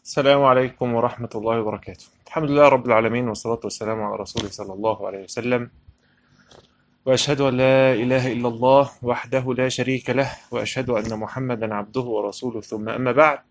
السلام عليكم ورحمة الله وبركاته. الحمد لله رب العالمين، والصلاة والسلام على رسوله صلى الله عليه وسلم. وأشهد أن لا إله إلا الله وحده لا شريك له، وأشهد أن محمدا عبده ورسوله، ثم أما بعد،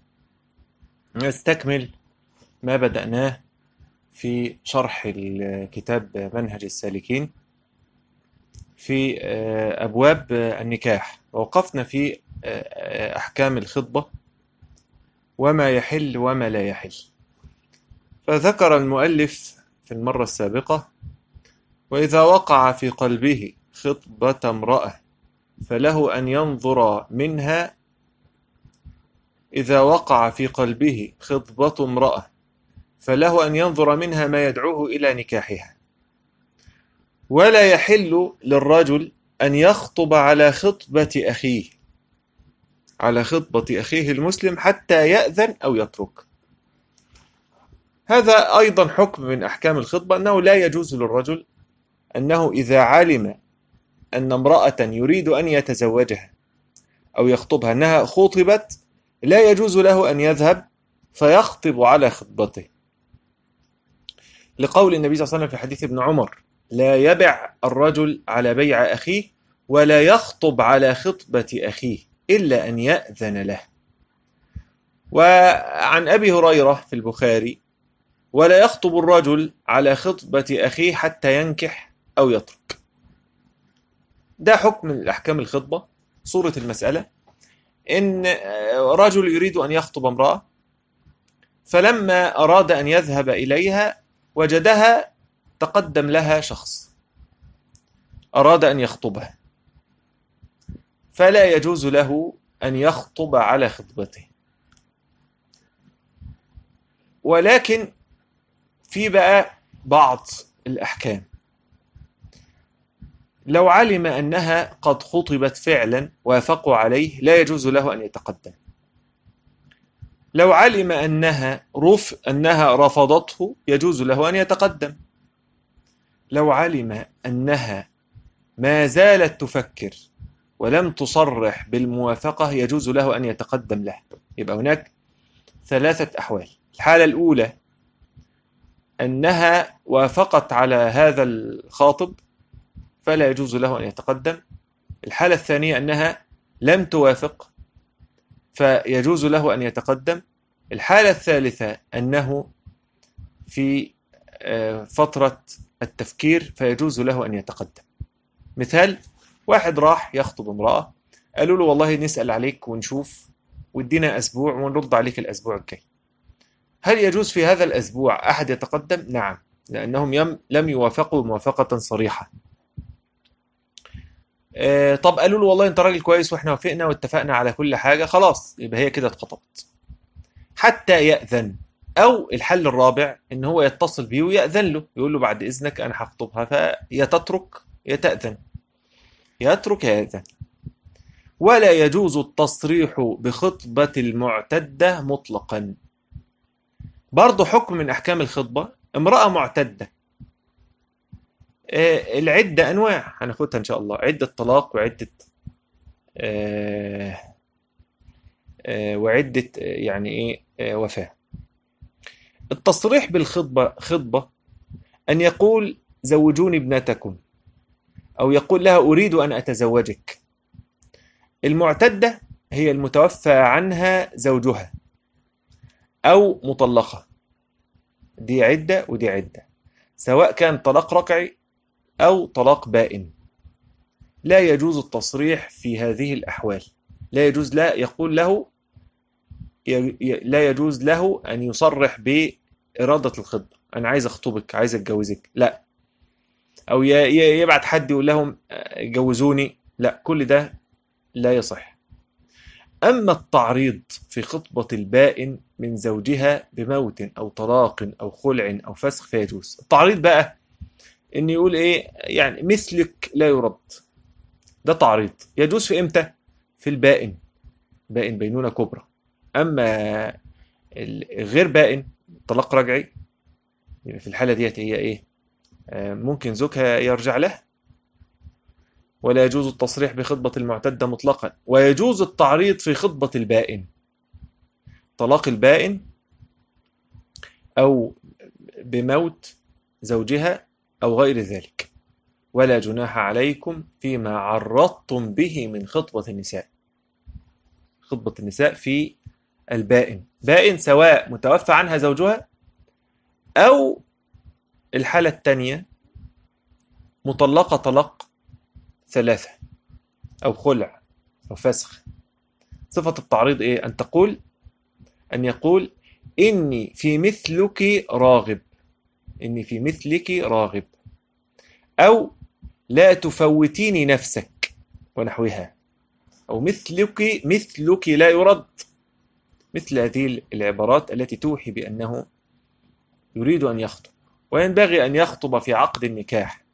نستكمل ما بدأناه في شرح الكتاب منهج السالكين في أبواب النكاح. ووقفنا في أحكام الخطبة وما يحل وما لا يحل. فذكر المؤلف في المرة السابقة: وإذا وقع في قلبه خطبة امرأة فله أن ينظر منها. إذا وقع في قلبه خطبة امرأة فله أن ينظر منها ما يدعوه إلى نكاحها، ولا يحل للرجل أن يخطب على خطبة أخيه المسلم حتى يأذن أو يترك. هذا أيضا حكم من أحكام الخطبة، أنه لا يجوز للرجل أنه إذا علم أن امرأة يريد أن يتزوجها أو يخطبها أنها خطبت، لا يجوز له أن يذهب فيخطب على خطبته، لقول النبي صلى الله عليه وسلم في حديث ابن عمر: لا يبع الرجل على بيع أخيه ولا يخطب على خطبة أخيه إلا أن يأذن له. وعن أبي هريرة في البخاري: ولا يخطب الرجل على خطبة أخيه حتى ينكح أو يترك. ده حكم من الأحكام الخطبة. صورة المسألة إن رجل يريد أن يخطب امرأة، فلما أراد أن يذهب إليها وجدها تقدم لها شخص أراد أن يخطبها، فلا يجوز له أن يخطب على خطبته. ولكن في بقى بعض الأحكام: لو علم أنها قد خطبت فعلا وافقوا عليه لا يجوز له أن يتقدم. لو علم أنها رفضته يجوز له أن يتقدم. لو علم أنها ما زالت تفكر ولم تصرح بالموافقة يجوز له أن يتقدم له. يبقى هناك ثلاثة أحوال: الحالة الأولى أنها وافقت على هذا الخاطب فلا يجوز له أن يتقدم. الحالة الثانية أنها لم توافق فيجوز له أن يتقدم. الحالة الثالثة أنه في فترة التفكير فيجوز له أن يتقدم. مثال: واحد راح يخطب امرأة، قالوا له والله نسأل عليك ونشوف وادينا أسبوع ونرد عليك الأسبوع الجاي. هل يجوز في هذا الأسبوع أحد يتقدم؟ نعم، لأنهم لم يوافقوا موافقة صريحة. طب قالوا له والله انت راجل كويس واحنا وافقنا واتفقنا على كل حاجة، خلاص يبقى هي كده اتخطبت حتى يأذن. أو الحل الرابع إن هو يتصل بيه ويأذن له، يقول له بعد إذنك أنا هخطبها، فيتترك يتأذن، يترك يأذن. ولا يجوز التصريح بخطبة المعتدة مطلقا. برضه حكم من أحكام الخطبة: امرأة معتدة، العدة أنواع هناخدها إن شاء الله: عدة طلاق وعدة يعني إيه وفاة. التصريح بالخطبة خطبة أن يقول زوجوني ابنتكم، أو يقول لها أريد أن أتزوجك. المعتدة هي المتوفى عنها زوجها أو مطلقة، دي عدة ودي عدة، سواء كان طلاق رجعي أو طلاق بائن. لا يجوز التصريح في هذه الأحوال. لا يجوز، لا يقول له لا يجوز له أن يصرح بإرادة الخطبة، أنا عايز أخطبك، عايز أتجوزك، لا. أو يبعت حد يقول لهم جوزوني، لا، كل ده لا يصح. أما التعريض في خطبة البائن من زوجها بموت أو طلاق أو خلع أو فسخ فيجوز. التعريض بقى إن يقول إيه يعني مثلك لا يرد، ده تعريض يجوز في إمتى؟ في البائن، بائن بينونة كبرى. أما غير بائن طلاق رجعي، في الحالة ديت هي إيه؟ ممكن زوجها يرجع لها. ولا يجوز التصريح بخطبة المعتدة مطلقا. ويجوز التعريض في خطبة البائن. طلاق البائن أو بموت زوجها أو غير ذلك. ولا جناح عليكم فيما عرضتم به من خطبة النساء. خطبة النساء في البائن، بائن سواء متوفى عنها زوجها أو الحالة الثانية مطلقة طلاق ثلاثة أو خلع أو فسخ. صفة التعريض إيه؟ أن يقول إني في مثلك راغب، إني في مثلك راغب، أو لا تفوتيني نفسك ونحوها، أو مثلك لا يرد. مثل هذه العبارات التي توحي بأنه يريد أن يخطب، وينبغي أن يخطب في عقد النكاح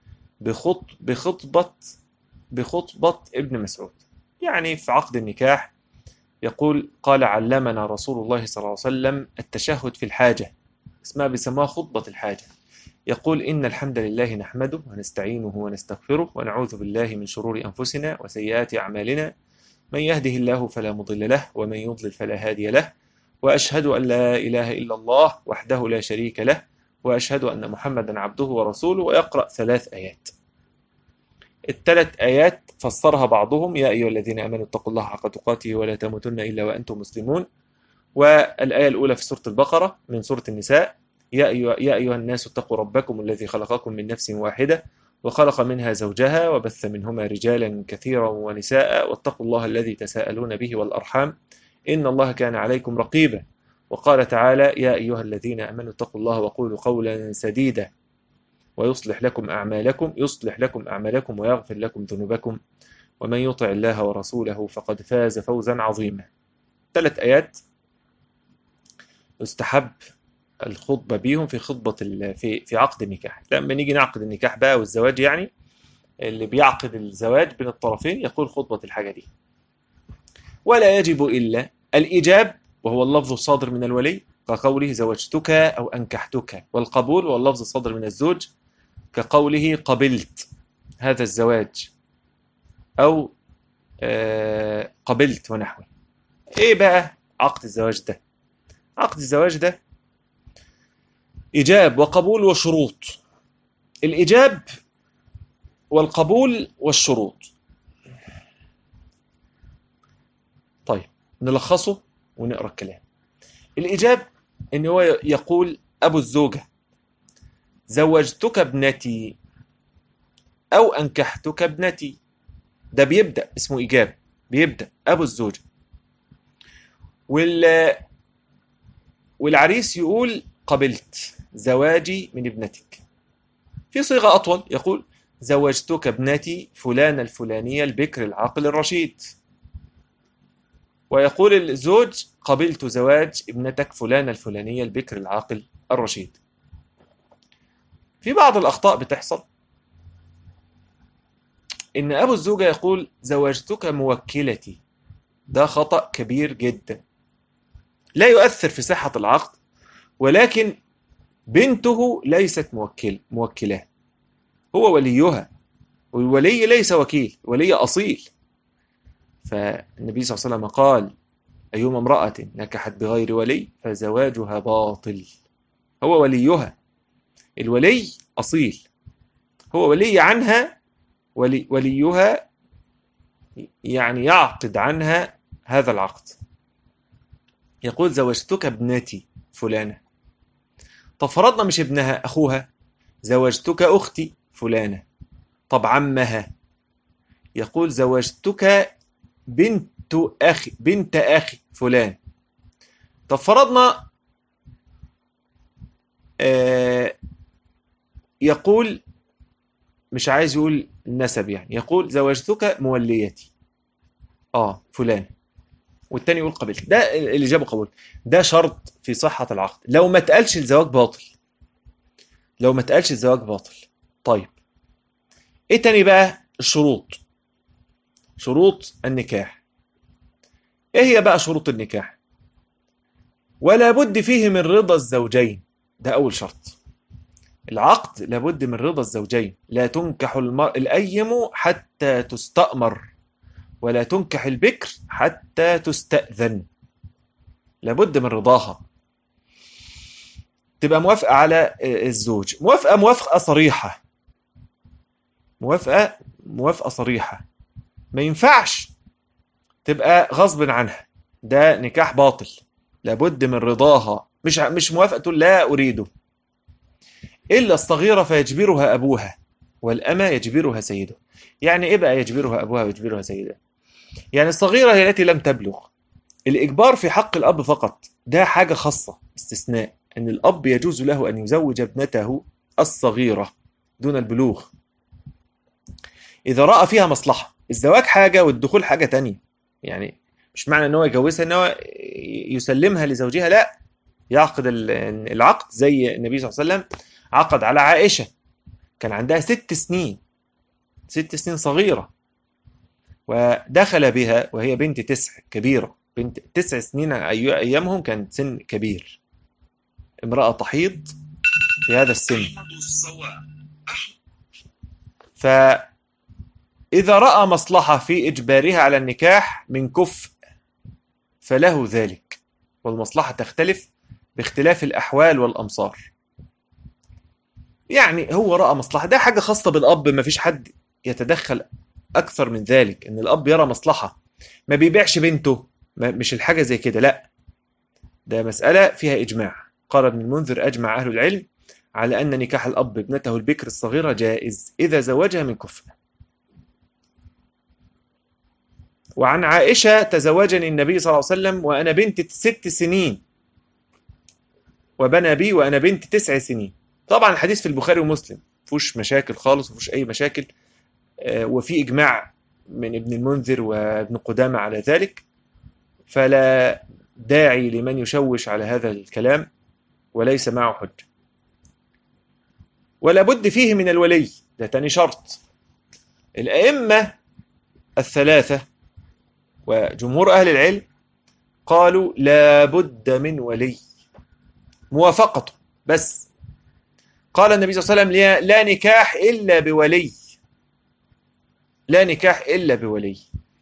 بخطبة ابن مسعود. يعني في عقد النكاح يقول: قال علمنا رسول الله صلى الله عليه وسلم التشهد في الحاجة، بيسموها خطبة الحاجة. يقول: إن الحمد لله نحمده ونستعينه ونستغفره ونعوذ بالله من شرور أنفسنا وسيئات أعمالنا، من يهده الله فلا مضل له ومن يضلل فلا هادي له، وأشهد أن لا إله إلا الله وحده لا شريك له، وأشهد أن محمدا عبده ورسوله. ويقرأ 3 آيات. ال3 آيات فسرها بعضهم: يا أيها الذين آمنوا اتقوا الله حق تقاته ولا تموتن إلا وأنتم مسلمون. والآية الأولى في سورة البقرة من سورة النساء: يا أيها الناس اتقوا ربكم الذي خلقكم من نفس واحدة وخلق منها زوجها وبث منهما رجالا كثيرا ونساء واتقوا الله الذي تساءلون به والأرحام إن الله كان عليكم رقيبا. وقال تعالى: يا أيها الذين آمنوا اتقوا الله وقولوا قولا سديدا ويصلح لكم أعمالكم ويغفر لكم ذنوبكم ومن يطع الله ورسوله فقد فاز فوزا عظيما. 3 آيات يستحب الخطبة بيهم في خطبة في عقد النكاح. لما نيجي نعقد النكاح بقى والزواج، يعني اللي بيعقد الزواج بين الطرفين يقول خطبة الحاجة دي. ولا يجب إلا الإيجاب، وهو اللفظ الصادر من الولي كقوله زوجتك أو أنكحتك، والقبول وهو اللفظ الصادر من الزوج كقوله قبلت هذا الزواج أو قبلت ونحوه. إيه بقى عقد الزواج ده؟ عقد الزواج ده إيجاب وقبول وشروط. الإيجاب والقبول والشروط. طيب نلخصه ونقرأ الكلام. الإيجاب إن هو يقول أبو الزوجة: زوجتك ابنتي أو أنكحتك ابنتي. ده بيبدأ، اسمه إيجاب، بيبدأ أبو الزوجة. والعريس يقول: قبلت زواجي من ابنتك. في صيغة أطول يقول: زوجتك ابنتي فلان الفلانية البكر العاقل الرشيد. ويقول الزوج: قبلت زواج ابنتك فلان الفلانية البكر العاقل الرشيد. في بعض الأخطاء بتحصل، إن أبو الزوجة يقول: زوجتك موكلتي. ده خطأ كبير جدا، لا يؤثر في صحة العقد، ولكن بنته ليست موكلة، هو وليها، والولي ليس وكيل، ولي أصيل. فالنبي صلى الله عليه وسلم قال: أيما امرأة نكحت بغير ولي فزواجها باطل. هو وليها، الولي أصيل، هو ولي عنها، وليها يعني يعقد عنها هذا العقد. يقول: زوجتك ابنتي فلانة. طب فرضنا مش ابنها، أخوها: زوجتك أختي فلانة. طب عمها؟ يقول: زوجتك بنت أخي فلان. طب فرضنا يقول، مش عايز يقول النسب، يعني يقول: زوجتك موليتي فلان، والتاني يقول قبلت. ده اللي جابه قبول. ده شرط في صحة العقد. لو ما اتقالش الزواج باطل. طيب ايه تاني بقى؟ الشروط، شروط النكاح. ايه هي بقى شروط النكاح؟ ولا بد فيه من رضا الزوجين. ده اول شرط. العقد لابد من رضا الزوجين. لا تنكح الأيم حتى تستأمر، ولا تنكح البكر حتى تستأذن. لابد من رضاها. تبقى موافقة على الزوج، موافقة صريحة، موافقة صريحة. ما ينفعش تبقى غصب عنها، ده نكاح باطل، لابد من رضاها. مش موافقة تقول لا أريده. إلا الصغيرة فيجبرها أبوها، والأمة يجبرها سيده. يعني إيه بقى يجبرها أبوها ويجبرها سيده؟ يعني الصغيرة هي التي لم تبلغ. الإجبار في حق الأب فقط، ده حاجة خاصة، استثناء، أن الأب يجوز له أن يزوج ابنته الصغيرة دون البلوغ إذا رأى فيها مصلحة. الزواج حاجة والدخول حاجة تانية. يعني مش معنى أنه يجوزها أنه يسلمها لزوجها، لا، يعقد العقد زي النبي صلى الله عليه وسلم عقد على عائشة، كان عندها 6 سنين، 6 سنين صغيرة، ودخل بها وهي بنت 9 كبيرة، بنت 9 سنين أيامهم كانت سن كبير، امرأة تحيض في هذا السن. فإذا رأى مصلحة في إجبارها على النكاح من كفء فله ذلك، والمصلحة تختلف باختلاف الأحوال والأمصار. يعني هو رأى مصلحة، ده حاجة خاصة بالأب، ما فيش حد يتدخل أكثر من ذلك. إن الأب يرى مصلحة، ما بيبيعش بنته، مش الحاجة زي كده، لا، ده مسألة فيها إجماع. قال ابن المنذر: أجمع أهل العلم على أن نكاح الأب ابنته البكر الصغيرة جائز إذا زوجها من كفء. وعن عائشة: تزوجني النبي صلى الله عليه وسلم وأنا بنت 6 سنين، وبنى بي وأنا بنت 9 سنين. طبعا الحديث في البخاري ومسلم، مفيهوش مشاكل خالص، مفيهوش أي مشاكل، وفي إجماع من ابن المنذر وابن قدامة على ذلك، فلا داعي لمن يشوش على هذا الكلام وليس معه حجة. ولا بد فيه من الولي، ده تاني شرط. الأئمة الثلاثة وجمهور أهل العلم قالوا لا بد من ولي، موافقته بس. قال النبي صلى الله عليه وسلم: لا نكاح إلا بولي، لا نكاح إلا بولي.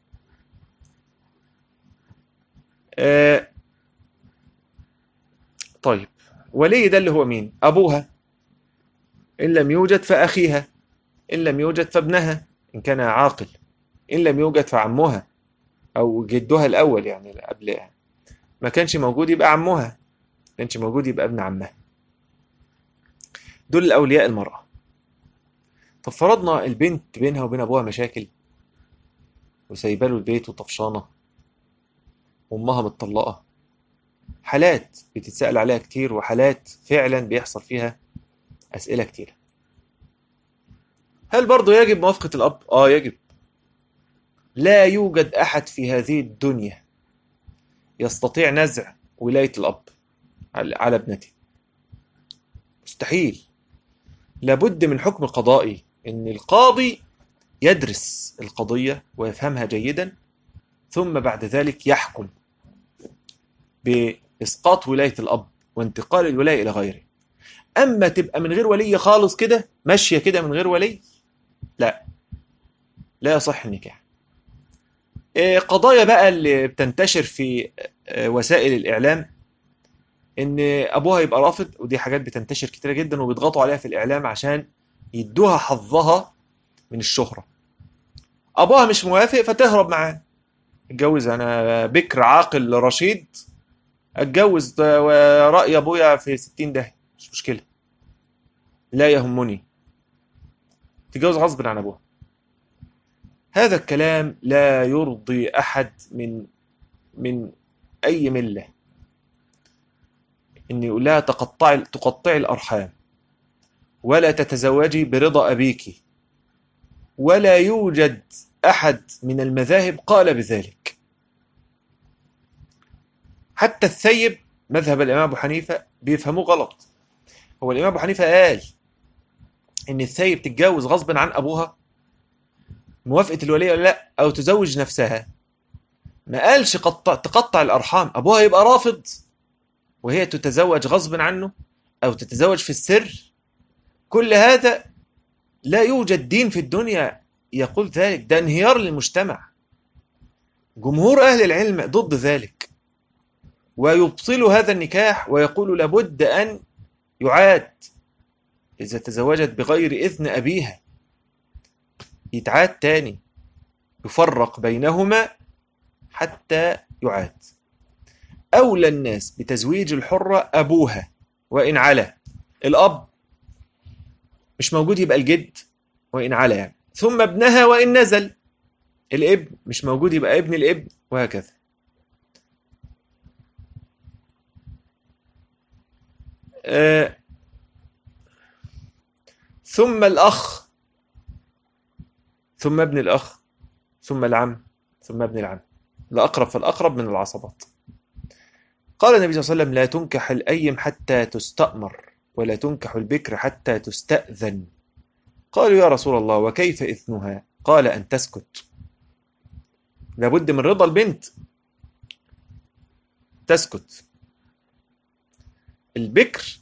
طيب، ولي ده اللي هو مين؟ أبوها، إن لم يوجد فأخيها، إن لم يوجد فابنها إن كان عاقل، إن لم يوجد فعمها أو جدها الأول، يعني قبلها. ما كانش موجود يبقى عمها، ما كانش موجود يبقى ابن عمها. دول الأولياء المرأة. طب فرضنا البنت بينها وبين أبوها مشاكل، وسايبه له البيت وطفشانة، وأمها متطلقة. حالات بتتسأل عليها كتير، وحالات فعلا بيحصل فيها أسئلة كتير. هل برضو يجب موافقة الأب؟ يجب. لا يوجد أحد في هذه الدنيا يستطيع نزع ولاية الأب على ابنته، مستحيل. لابد من حكم قضائي، إن القاضي يدرس القضية ويفهمها جيدا، ثم بعد ذلك يحكم بإسقاط ولاية الأب وانتقال الولاية إلى غيره. أما تبقى من غير ولي خالص كده، ماشية كده من غير ولي، لا يصح النكاح. قضايا بقى اللي بتنتشر في وسائل الإعلام، إن أبوها يبقى رافض، ودي حاجات بتنتشر كتيرة جدا، وبيضغطوا عليها في الإعلام عشان يدوها حظها من الشهرة. أبوها مش موافق فتهرب معاه، اتجوز، أنا بكر عاقل رشيد، اتجوز، ورأي أبويا في 60 ده مش مشكلة، لا يهمني، تتجوز غصب عن أبوها. هذا الكلام لا يرضي أحد من أي ملة. إن يقول لها تقطعي الأرحام، ولا تتزوجي برضا أبيك، ولا يوجد أحد من المذاهب قال بذلك. حتى الثيب، مذهب الإمام أبو حنيفة، بيفهموه غلط. هو الإمام أبو حنيفة قال إن الثيب تتجوز غصب عن أبوها، موافقة الولي ولا لا، أو تزوج نفسها. ما قالش تقطع الأرحام، أبوها يبقى رافض وهي تتزوج غصب عنه، أو تتزوج في السر. كل هذا لا يوجد دين في الدنيا يقول ذلك، ده انهيار للمجتمع. جمهور أهل العلم ضد ذلك، ويبطل هذا النكاح، ويقول لابد أن يعاد. إذا تزوجت بغير إذن أبيها يتعاد تاني، يفرق بينهما حتى يعاد. أولى الناس بتزويج الحرة أبوها وإن علا. الأب مش موجود يبقى الجد وإن علا يعني، ثم ابنها وإن نزل. الابن مش موجود يبقى ابن الابن، وهكذا. ثم الأخ، ثم ابن الأخ، ثم العم، ثم ابن العم. الأقرب فالأقرب من العصبات. قال النبي صلى الله عليه وسلم: لا تنكح الأيم حتى تستأمر، ولا تنكح البكر حتى تستأذن. قالوا: يا رسول الله وكيف إذنها؟ قال: أن تسكت. لابد من رضا البنت، تسكت. البكر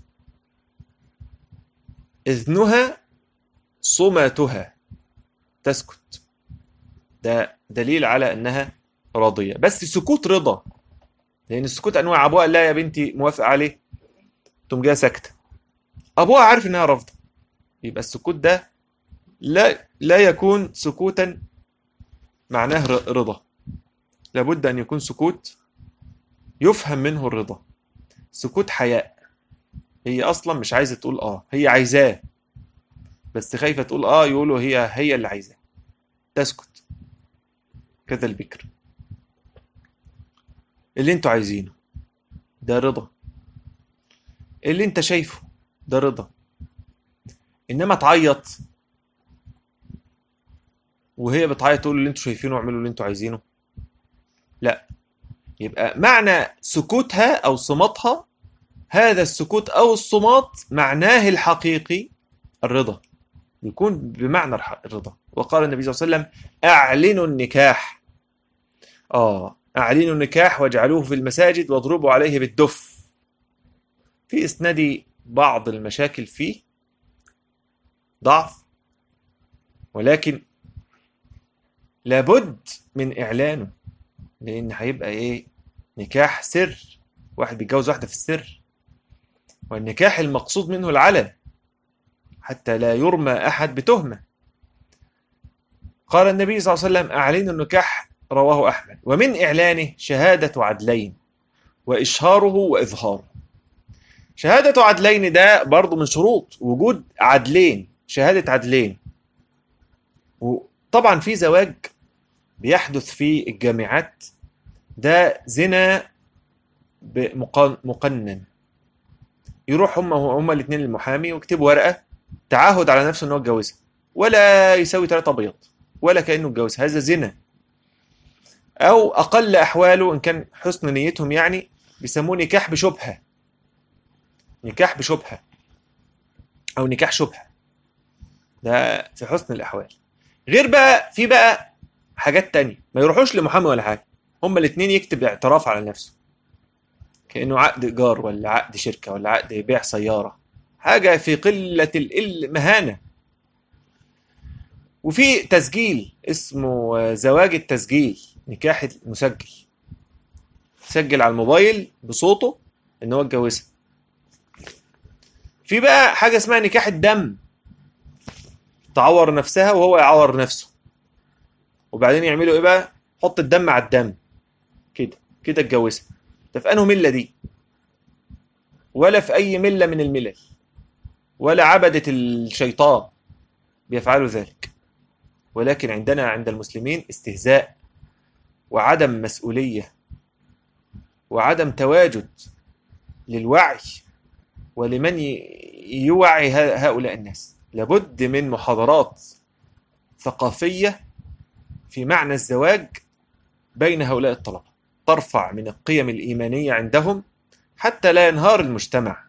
إذنها صماتها، تسكت. ده دليل على أنها راضية، بس سكوت رضا، لأن السكوت أنواع. أبوها لا يا بنتي موافق عليه، تقوم جايه ساكتة. أبوها عارف أنها رافضة، يبقى السكوت ده لا يكون سكوتا معناه رضا. لابد أن يكون سكوت يفهم منه الرضا، سكوت حياء. هي أصلا مش عايزة تقول هي عايزاه، بس خايفة تقول يقولوا هي اللي عايزاه، تسكت. كذا البكر، اللي انتوا عايزينه ده رضا، اللي انت شايفه ده رضا. انما تعيط وهي بتعيط تقول اللي انتوا شايفينه واعملوا اللي انتوا عايزينه، لا. يبقى معنى سكوتها او صماتها، هذا السكوت او الصمات معناه الحقيقي الرضا، يكون بمعنى الرضا. وقال النبي صلى الله عليه وسلم: اعلنوا النكاح. اعلنوا النكاح واجعلوه في المساجد واضربوا عليه بالدف. في اسناد بعض المشاكل فيه ضعف، ولكن لابد من إعلانه، لأن هيبقى نكاح سر، واحد بيتجوز واحدة في السر، والنكاح المقصود منه العلن حتى لا يرمى أحد بتهمة. قال النبي صلى الله عليه وسلم: أعلنوا النكاح. رواه أحمد. ومن إعلانه شهادة عدلين وإشهاره وإظهاره. شهادة عدلين ده برضو من شروط وجود عدلين، شهادة عدلين. وطبعا في زواج بيحدث في الجامعات، ده زنا مقنن. يروح هما الاثنين للمحامي ويكتبوا ورقة تعهد على نفسه انه اتجوزها، ولا يساوي 3 بيض ولا كأنه اتجوزها. هذا زنا. او اقل احواله ان كان حسن نيتهم يعني بيسموه نكاح بشبهة، نكاح بشبهة او نكاح شبهة، ده في حسن الاحوال. غير بقى في بقى حاجات تانية، ما يروحوش لمحامي ولا حاجة، هما الاثنين يكتب اعتراف على نفسه كأنه عقد إيجار ولا عقد شركة ولا عقد بيع سيارة، حاجة في قلة المهانة. وفي تسجيل اسمه زواج التسجيل، نكاح المسجل، سجل على الموبايل بصوته ان هو اتجوزها. في بقى حاجة اسمها نكاح الدم، تعور نفسها وهو يعور نفسه، وبعدين يعملوا ايه بقى؟ حط الدم على الدم كده كده اتجوزها. ده في انه ملة دي؟ ولا في اي ملة من الملل، ولا عبدة الشيطان بيفعلوا ذلك. ولكن عندنا عند المسلمين استهزاء وعدم مسؤولية وعدم تواجد للوعي ولمن يوعي هؤلاء الناس. لابد من محاضرات ثقافية في معنى الزواج بين هؤلاء الطلبة، ترفع من القيم الإيمانية عندهم حتى لا ينهار المجتمع.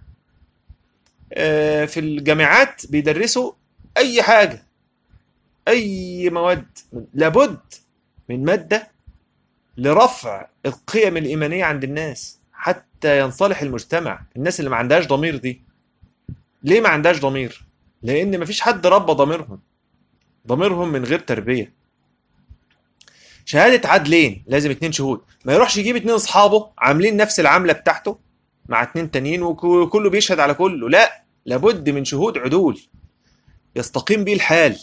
في الجامعات بيدرسوا أي حاجة، أي مواد، لابد من مادة لرفع القيم الإيمانية عند الناس حتى ينصلح المجتمع. الناس اللي ما عندهاش ضمير دي، ليه ما عندهاش ضمير؟ لأن ما فيش حد ربى ضميرهم من غير تربية. شهادة عدلين، لازم 2 شهود، ما يروحش يجيب 2 أصحابه عاملين نفس العملة بتاعته مع 2 تانيين وكله بيشهد على كله، لا، لابد من شهود عدول يستقيم به الحال.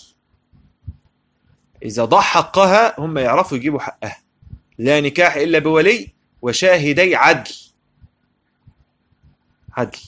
إذا ضاع حقها هم يعرفوا يجيبوا حقها. لا نكاح إلا بولي وشاهدي عدل. عدل.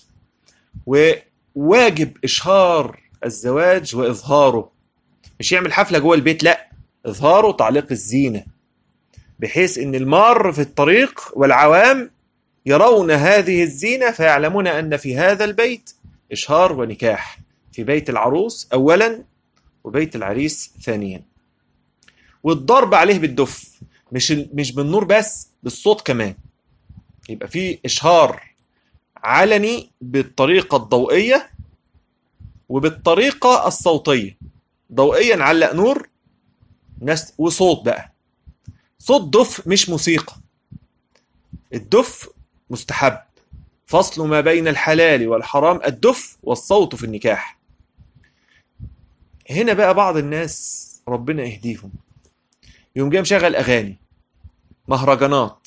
وواجب إشهار الزواج وإظهاره، مش يعمل حفلة جوه البيت، لا، إظهاره تعليق الزينة، بحيث إن المار في الطريق والعوام يرون هذه الزينة فيعلمون أن في هذا البيت إشهار ونكاح، في بيت العروس أولا وبيت العريس ثانيا. والضرب عليه بالدف، مش بالنور بس، بالصوت كمان، يبقى في إشهار علني بالطريقة الضوئية وبالطريقة الصوتية. ضوئيا نعلق نور ناس، وصوت بقى، صوت دف مش موسيقى. الدف مستحب، فصل ما بين الحلال والحرام الدف والصوت في النكاح. هنا بقى بعض الناس ربنا يهديهم يوم جاي مشغل أغاني مهرجانات.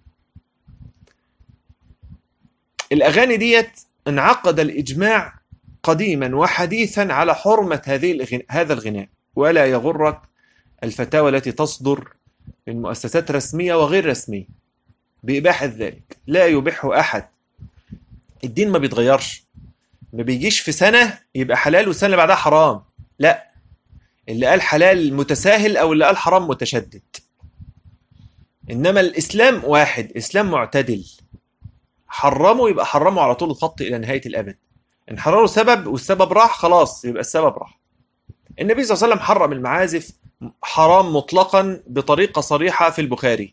الأغاني ديت انعقد الإجماع قديما وحديثا على حرمة هذا الغناء، ولا يغرك الفتاوى التي تصدر من مؤسسات رسمية وغير رسمية بإباحة ذلك. لا يبيحه أحد. الدين ما بيتغيرش، ما بيجيش في سنة يبقى حلال والسنة اللي بعدها حرام، لا، اللي قال حلال متساهل أو اللي قال حرام متشدد. إنما الإسلام واحد، إسلام معتدل. حرمه يبقى حرمه على طول الخط إلى نهاية الأبد. إن حرروا سبب والسبب راح خلاص يبقى السبب راح. النبي صلى الله عليه وسلم حرم المعازف حرام مطلقا بطريقة صريحة في البخاري،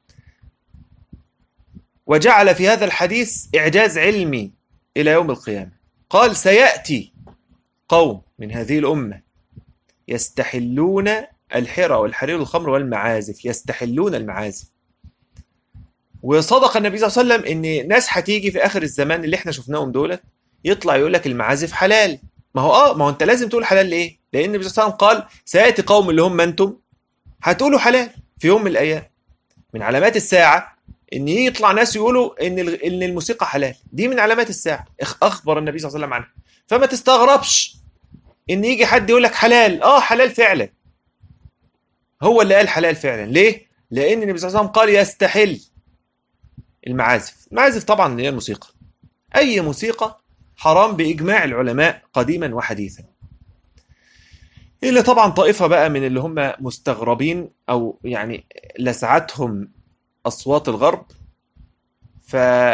وجعل في هذا الحديث إعجاز علمي إلى يوم القيامة. قال سيأتي قوم من هذه الأمة يستحلون الحرى والحرير والخمر والمعازف، يستحلون المعازف. وصدق النبي صلى الله عليه وسلم ان ناس هتيجي في اخر الزمان اللي احنا شفناهم دولت يطلع يقول لك المعازف حلال. ما هو انت لازم تقول حلال ليه؟ لان النبي صلى الله عليه وسلم قال سياتي قوم اللي هم انتم هتقولوا حلال في يوم من الايام. من علامات الساعه ان يطلع ناس يقولوا ان الموسيقى حلال، دي من علامات الساعه اخبر النبي صلى الله عليه وسلم عنها. فما تستغربش ان يجي حد يقول لك حلال، حلال فعلا، هو اللي قال حلال فعلا. ليه؟ لان النبي صلى الله عليه وسلم قال يستحل المعازف. المعازف طبعا اللي هي الموسيقى، اي موسيقى حرام باجماع العلماء قديما وحديثا، الا طبعا طائفه بقى من اللي هم مستغربين او يعني لسعتهم اصوات الغرب، ف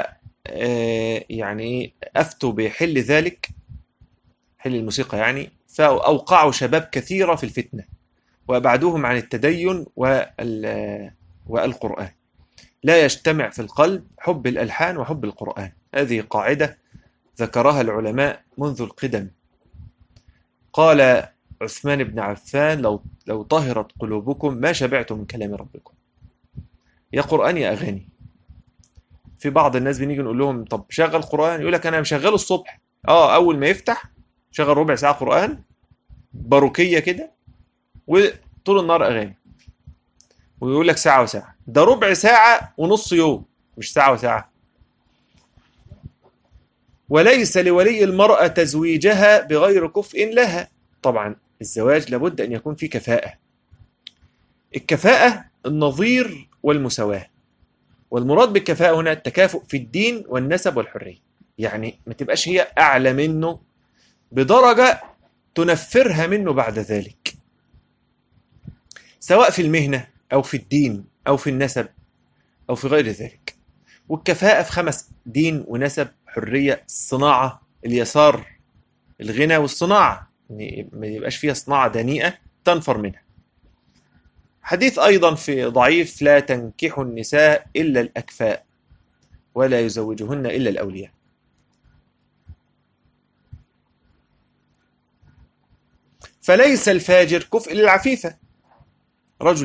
يعني افتوا بحل ذلك، حل الموسيقى يعني، فاوقعوا شباب كثيره في الفتنه وابعدوهم عن التدين والقرآن. لا يجتمع في القلب حب الألحان وحب القرآن. هذه قاعدة ذكرها العلماء منذ القدم. قال عثمان بن عفان لو طهرت قلوبكم ما شبعتم من كلام ربكم. يا قرآن يا أغاني. في بعض الناس بنيجي نقول لهم طب شغل قرآن، يقول لك أنا مشغله الصبح، أول ما يفتح شغل ربع ساعة قرآن باروكية كده وطول النهار أغاني، ويقول لك ساعة وساعة. ده ربع ساعة ونص يوم، مش ساعة وساعة. وليس لولي المرأة تزويجها بغير كفء لها. طبعا الزواج لابد أن يكون فيه كفاءة. الكفاءة النظير والمساواة، والمراد بالكفاءة هنا التكافؤ في الدين والنسب والحرية. يعني ما تبقاش هي أعلى منه بدرجة تنفرها منه بعد ذلك، سواء في المهنة أو في الدين أو في النسب أو في غير ذلك. والكفاءة في 5: دين ونسب حرية الصناعة اليسار الغنى والصناعة، ما يبقاش فيها صناعة دنيئة تنفر منها. حديث أيضا في ضعيف لا تنكحوا النساء إلا الأكفاء ولا يزوجهن إلا الأولياء. فليس الفاجر كفء للعفيفة. رجل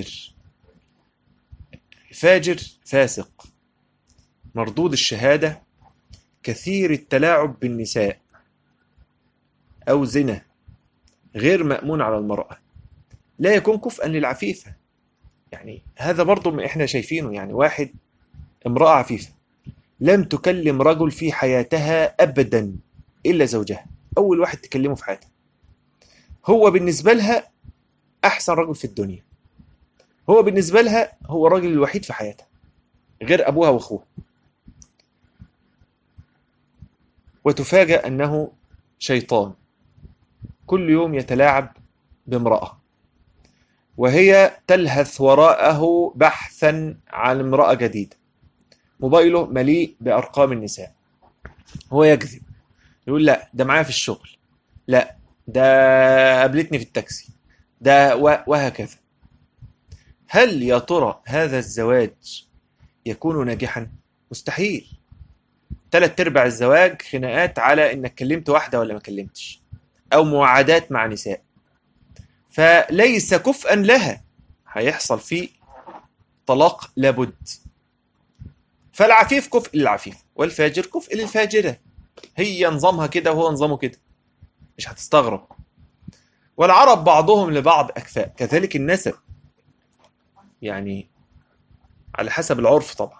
فاجر فاسق مردود الشهادة، كثير التلاعب بالنساء أو زنا غير مأمون على المرأة، لا يكون كفءا للعفيفة. يعني هذا برضو احنا شايفينه، يعني واحد امرأة عفيفة لم تكلم رجل في حياتها أبدا إلا زوجها، أول واحد تكلمه في حياتها. هو بالنسبة لها أحسن رجل في الدنيا، هو بالنسبة لها هو الراجل الوحيد في حياتها غير أبوها وأخوها. وتفاجأ أنه شيطان كل يوم يتلاعب بامرأة، وهي تلهث وراءه بحثا عن امرأة جديدة. موبايله مليء بأرقام النساء، هو يكذب، يقول لا ده معايا في الشغل، لا ده قابلتني في التاكسي، ده وهكذا. هل يا ترى هذا الزواج يكون ناجحا؟ مستحيل. 3/4 الزواج خناقات على انك كلمت واحدة ولا ما كلمتش، او مواعدات مع نساء، فليس كفءا لها، هيحصل فيه طلاق لابد. فالعفيف كفء للعفيف والفاجر كفء للفاجرة، هي نظامها كده وهو نظامه كده، مش هتستغرب. والعرب بعضهم لبعض أكفاء، كذلك النسب، يعني على حسب العرف طبعا.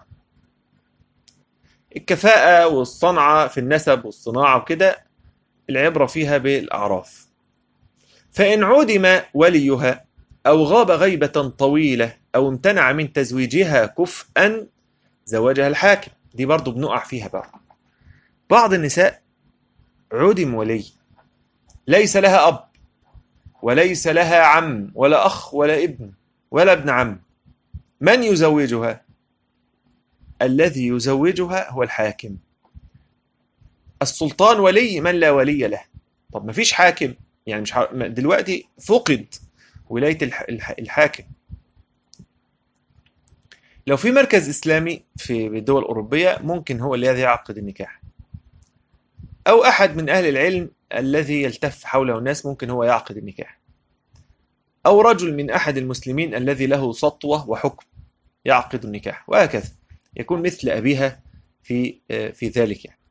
الكفاءة والصنعة في النسب والصناعة وكده العبرة فيها بالأعراف. فإن عدم وليها أو غاب غيبة طويلة أو امتنع من تزويجها كفءا زوجها الحاكم. دي برضو بنقع فيها بقى. بعض النساء عدم ولي، ليس لها أب وليس لها عم ولا أخ ولا ابن ولا ابن عم، من يزوجها؟ الذي يزوجها هو الحاكم. السلطان ولي من لا ولي له. طب ما فيش حاكم، يعني مش دلوقتي فقد ولاية الحاكم. لو في مركز إسلامي في الدول الأوروبية ممكن هو الذي يعقد النكاح، أو أحد من أهل العلم الذي يلتف حوله الناس ممكن هو يعقد النكاح، أو رجل من أحد المسلمين الذي له سطوة وحكم يعقد النكاح، وهكذا يكون مثل أبيها في ذلك يعني.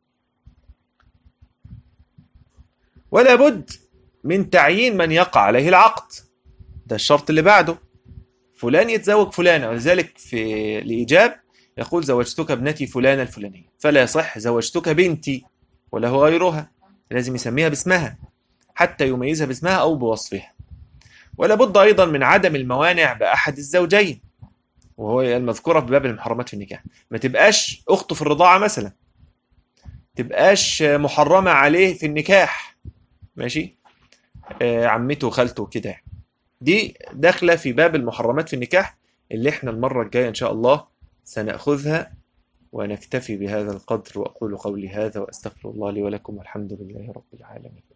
ولا بد من تعيين من يقع عليه العقد، ده الشرط اللي بعده، فلان يتزوج فلانة. ولذلك في الإيجاب يقول زوجتك ابنتي فلانة الفلانية، فلا يصح زوجتك بنتي وله غيرها، لازم يسميها باسمها حتى يميزها باسمها أو بوصفها. ولا بد أيضا من عدم الموانع بأحد الزوجين، وهو المذكورة في باب المحرمات في النكاح. ما تبقاش أخته في الرضاعة مثلا، تبقاش محرمة عليه في النكاح، ماشي، عمته وخالته كده. دي داخلة في باب المحرمات في النكاح اللي احنا المرة الجاية إن شاء الله سنأخذها. ونكتفي بهذا القدر، وأقول قولي هذا وأستغفر الله لي ولكم، والحمد لله رب العالمين.